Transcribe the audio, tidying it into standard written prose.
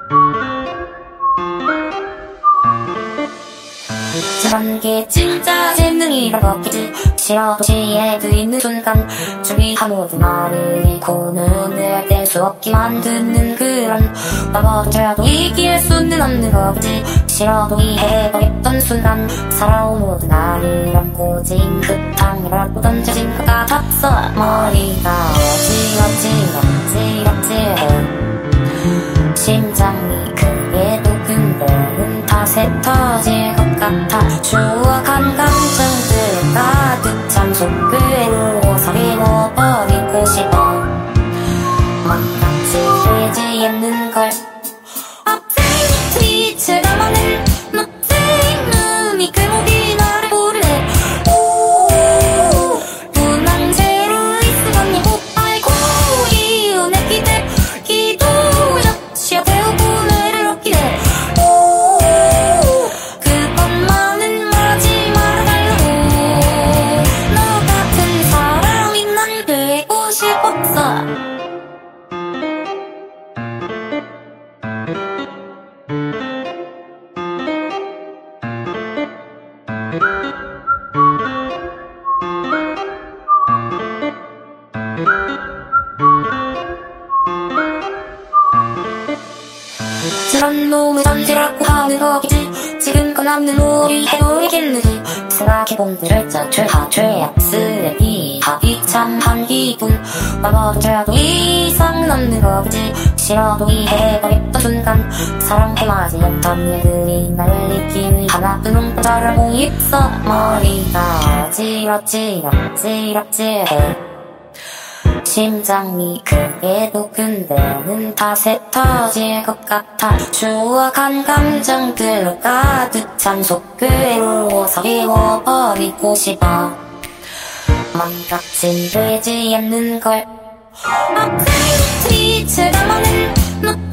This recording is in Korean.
저런 게 진짜 재능이란 거겠지. 싫어도 지혜 드리는 순간 주위 아무도 말을 잃고 눈을 뗄 수 없게 만드는 그런 바보들도 이길 수는 없는 거겠지. 싫어도 이해해버렸던 순간 살아온 모든 나를 안고 징긋탕이라고 던져진 것 같았어. 머리가 어지럽지해. 심장이 크게 두근대는 탓에 터질 것 같아. 추억한 감정들 가득 찬 속그로 서리워버리고 싶어. 맘같이 되지 않는 걸. 앞에 빛을 담아낸 멋진 눈이 그 목이 나를 부르네. 분한 채로 있으니 못 알고 이혼의 기도야. 시야 태우고 내를 얻기네. 그것만은 말하지 말아달라고. 너 같은 사람이 난 되고 싶었어. 저런 놈을 던지라고 하는 거겠지. 지금껏 남는 우리 해보이겠는지 생각해본들 죄악 쓰레기 비참한 기분. 바보들도 이상은 없는 거겠지. 싫어도 이해해버렸던 순간 사랑해마지 못한 일들이 날 잊기 하나뿐 혼자라고 있어. 머리가 어지럽지해. 심장이 크게 두근대는 탓에 터질 것 같아. 추억한 감정들로 가득 찬 속그로 서리워버리고 싶어. 맘같이 되지 않는 걸. 앞에 빛을 담아낸